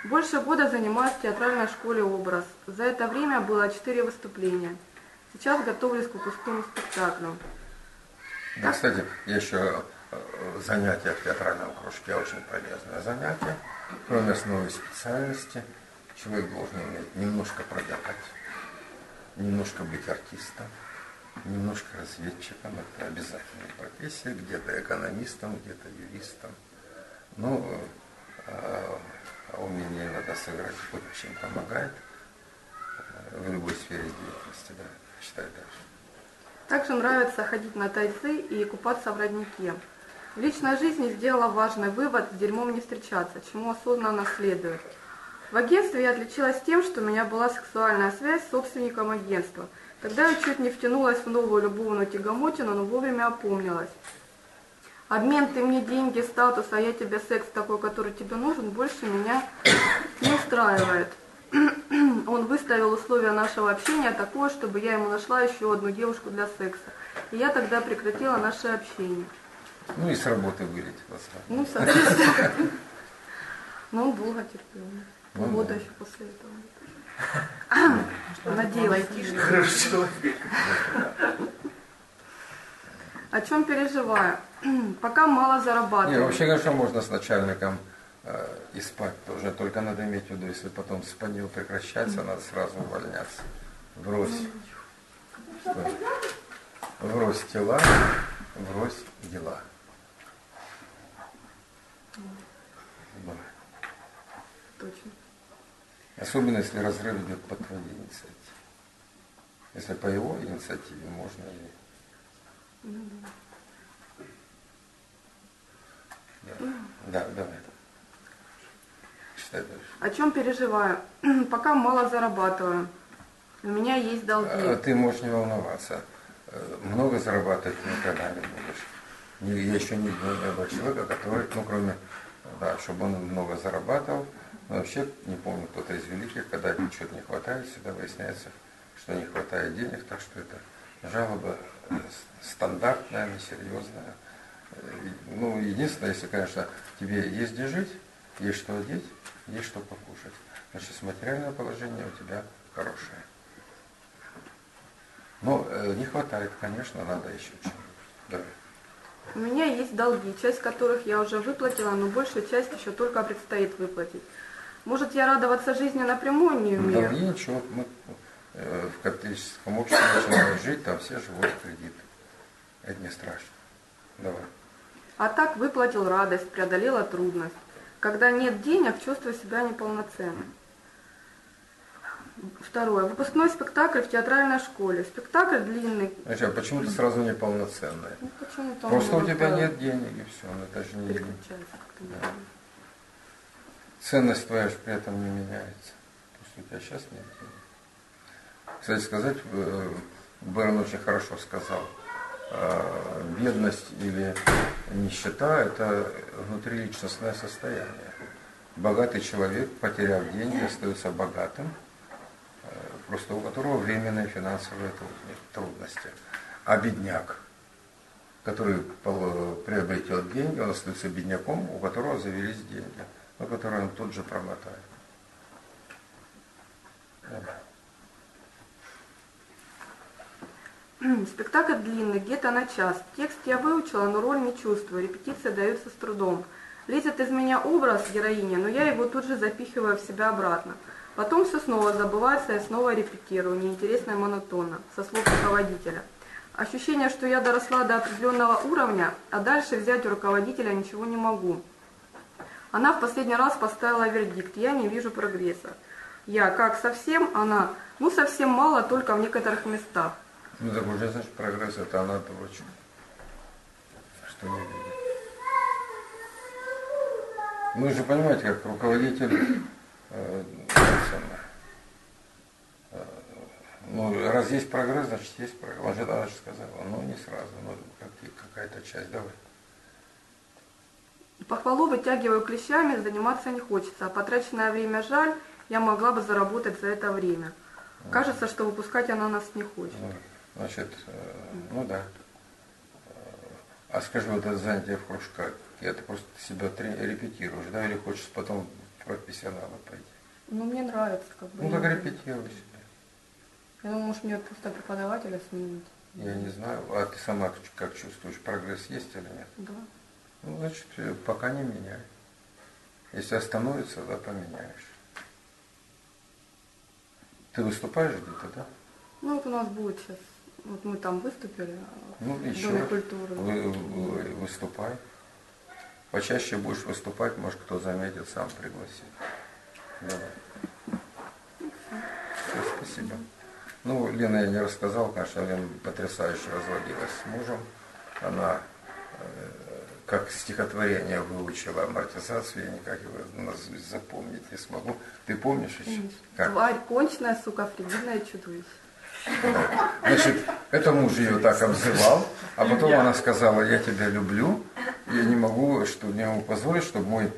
Больше года занимаюсь в театральной школе «Образ». За это время было 4 выступления. Сейчас готовлюсь к выпускному спектаклю. Да, кстати, еще занятия в театральном кружке очень полезное занятие. Кроме основной специальности, человек должен уметь немножко продавать, немножко быть артистом, немножко разведчиком. Это обязательная профессия, где-то экономистом, где-то юристом. Ну, умение иногда сыграть очень помогает в любой сфере деятельности, да, читай дальше. Также нравится ходить на тайцзи и купаться в роднике. В личной жизни сделала важный вывод: с дерьмом не встречаться, чему осознанно следует. В агентстве я отличилась тем, что у меня была сексуальная связь с собственником агентства. Тогда я чуть не втянулась в новую любовную тягомотину, но вовремя опомнилась. Обмен «ты мне деньги, статус, а я тебе секс такой, который тебе нужен» больше меня не устраивает. Он выставил условия нашего общения такое, чтобы я ему нашла еще одну девушку для секса. И я тогда прекратила наше общение. Ну и с работы вылетела сразу. Ну, соответственно. Но он долго терпел. Полгода еще после этого. Надеялась. Хороший человек. О чем переживаю? Пока мало Не, зарабатываю. вообще, конечно, можно с начальником и спать тоже, только надо иметь в виду, если потом спанил прекращается, надо сразу увольняться. Врозь тела, врозь дела. Да. Точно. Особенно, если разрыв идет по твоей инициативе. Если по его инициативе можно и... Да, давай. Читай дальше. О чем переживаю? Пока мало зарабатываю. У меня есть долги. Ты можешь не волноваться. Много зарабатывать ты никогда не будешь. Я еще не был человека, который, ну кроме, да, чтобы он много зарабатывал, но вообще не помню кто-то из великих, когда чего-то не хватает, всегда выясняется, что не хватает денег, так что это жалоба стандартная, несерьезная. Ну, единственное, если, конечно, тебе есть где жить, есть что одеть, есть что покушать. Значит, материальное положение у тебя хорошее. Но не хватает, конечно, надо еще чего-нибудь. Давай. У меня есть долги, часть которых я уже выплатила, но большую часть еще только предстоит выплатить. Может, я радоваться жизни напрямую не умею? Долги ничего, мы в капиталистическом обществе начинаем жить, там все живут в кредит. Это не страшно. Давай. А так выплатил радость, преодолела трудность. Когда нет денег, чувствую себя неполноценным. Второе. Выпускной спектакль в театральной школе. Спектакль длинный. Значит, а почему ты сразу неполноценная? Ну, почему-то Просто у он тебя нет денег и все, но это же не... переключается как-то. Да. Ценность твоя же при этом не меняется. Потому что у тебя сейчас нет денег. Кстати сказать, Берн очень хорошо сказал, бедность или нищета – это внутриличностное состояние. Богатый человек, потеряв деньги, остается богатым, просто у которого временные финансовые трудности. А бедняк, который приобретет деньги, он остается бедняком, у которого завелись деньги, но которые он тут же промотает. Спектакль длинный, где-то на час. Текст я выучила, но роль не чувствую. Репетиции даются с трудом. Лезет из меня образ героини, но я его тут же запихиваю в себя обратно. Потом все снова забывается, я снова репетирую, неинтересно и монотонно, со слов руководителя. Ощущение, что я доросла до определенного уровня, а дальше взять у руководителя ничего не могу. Она в последний раз поставила вердикт, я не вижу прогресса. Я, как совсем, она, ну совсем мало, только в некоторых местах. Ну так уже, значит, прогресс это она дурочка. Что не видит. Вы же понимаете, как руководитель, ну, раз есть прогресс, значит есть прогресс. Он же даже сказал, ну не сразу, но какая-то часть, давай. Похвалу вытягиваю клещами, заниматься не хочется, а потраченное время жаль, я могла бы заработать за это время. Кажется, что выпускать она нас не хочет. Значит, ну да. А скажи, вот это занятие в кружках, это просто себя репетируешь, да, или хочешь потом профессионала пойти. Ну, мне нравится, как бы. Ну, так я репетируй себе. думаю, может, мне просто преподавателя сменить. Я не знаю. А ты сама как чувствуешь, прогресс есть или нет? Да. Ну, значит, пока не меняй. Если остановится, да, поменяешь. Ты выступаешь где-то, да? Ну, вот у нас будет сейчас, вот мы там выступили, Ну, в еще Доме культуры. выступай. Почаще будешь выступать, может, кто заметит, сам пригласит. Давай. Все, спасибо. Ну, Лена, я не рассказал, конечно, Лена потрясающе разводилась с мужем. Она как стихотворение выучила амортизацию, я никак его запомнить не смогу. Ты помнишь еще? Как? Тварь конченая, сука, фригидное чудовище. Значит, это муж ее так обзывал, а потом она сказала: я тебя люблю, я не могу позволить, чтобы мой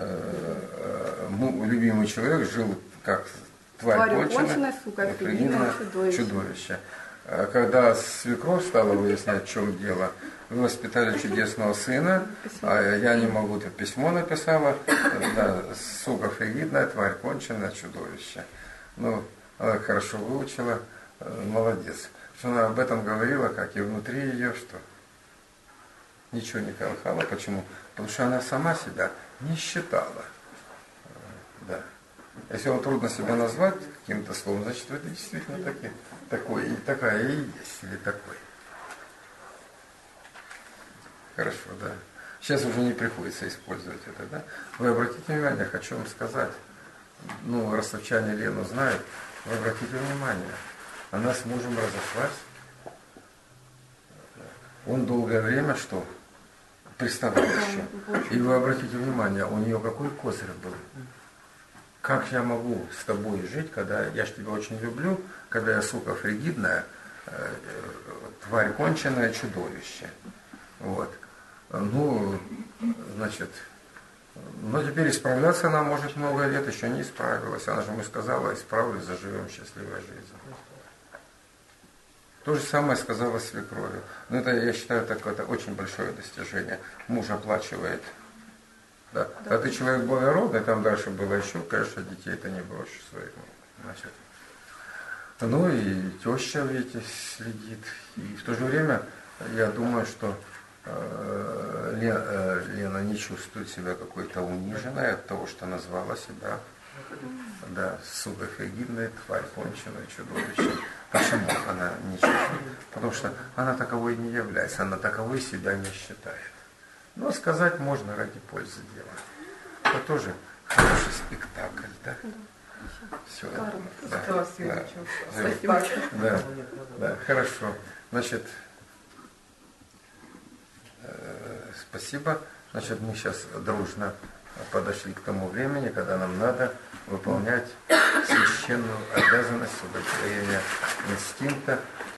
любимый человек жил как тварь конченая, сука, фригидное чудовище. А когда свекровь стала выяснять, в чем дело, вы воспитали чудесного сына, а я не могу, ты письмо написала, да, сука фригидная, тварь конченая, чудовище. Ну, она хорошо выучила, молодец. Что она об этом говорила, как и внутри ее, что ничего не колыхало. Почему? Потому что она сама себя не считала. Да. Если вам трудно себя назвать каким-то словом, значит, вы действительно такой, и такая и есть, или такой. Хорошо, да. Сейчас уже не приходится использовать это, да. Вы обратите внимание, хочу вам сказать, ну, ростовчане Лену знают, вы обратите внимание, она с мужем разошлась. Он долгое время что? Приставал еще. И вы обратите внимание, у нее какой козырь был. Как я могу с тобой жить, когда я ж тебя очень люблю, когда я, сука, фригидная, тварь конченая, чудовище. Вот. Ну, значит, но теперь исправляться она может много лет, еще не исправилась. Она же ему сказала: исправлюсь, заживем счастливой жизнью. То же самое сказала свекрови. Но это, я считаю, это очень большое достижение. Муж оплачивает. Да. А ты человек благородный, там дальше было еще, конечно, детей ты не бросишь своих. Значит. Ну и теща, видите, следит. И в то же время я думаю, что Лена не чувствует себя какой-то униженной от того, что назвала себя, да, сука фригидной, тварь конченой, чудовище. Почему она не чувствует? Потому что она таковой не является, она таковой себя не считает. Но сказать можно ради пользы дела. Это тоже хороший спектакль, да? Все. Да, хорошо. Значит, спасибо. Значит, мы сейчас дружно подошли к тому времени, когда нам надо выполнять священную обязанность удовлетворения инстинкта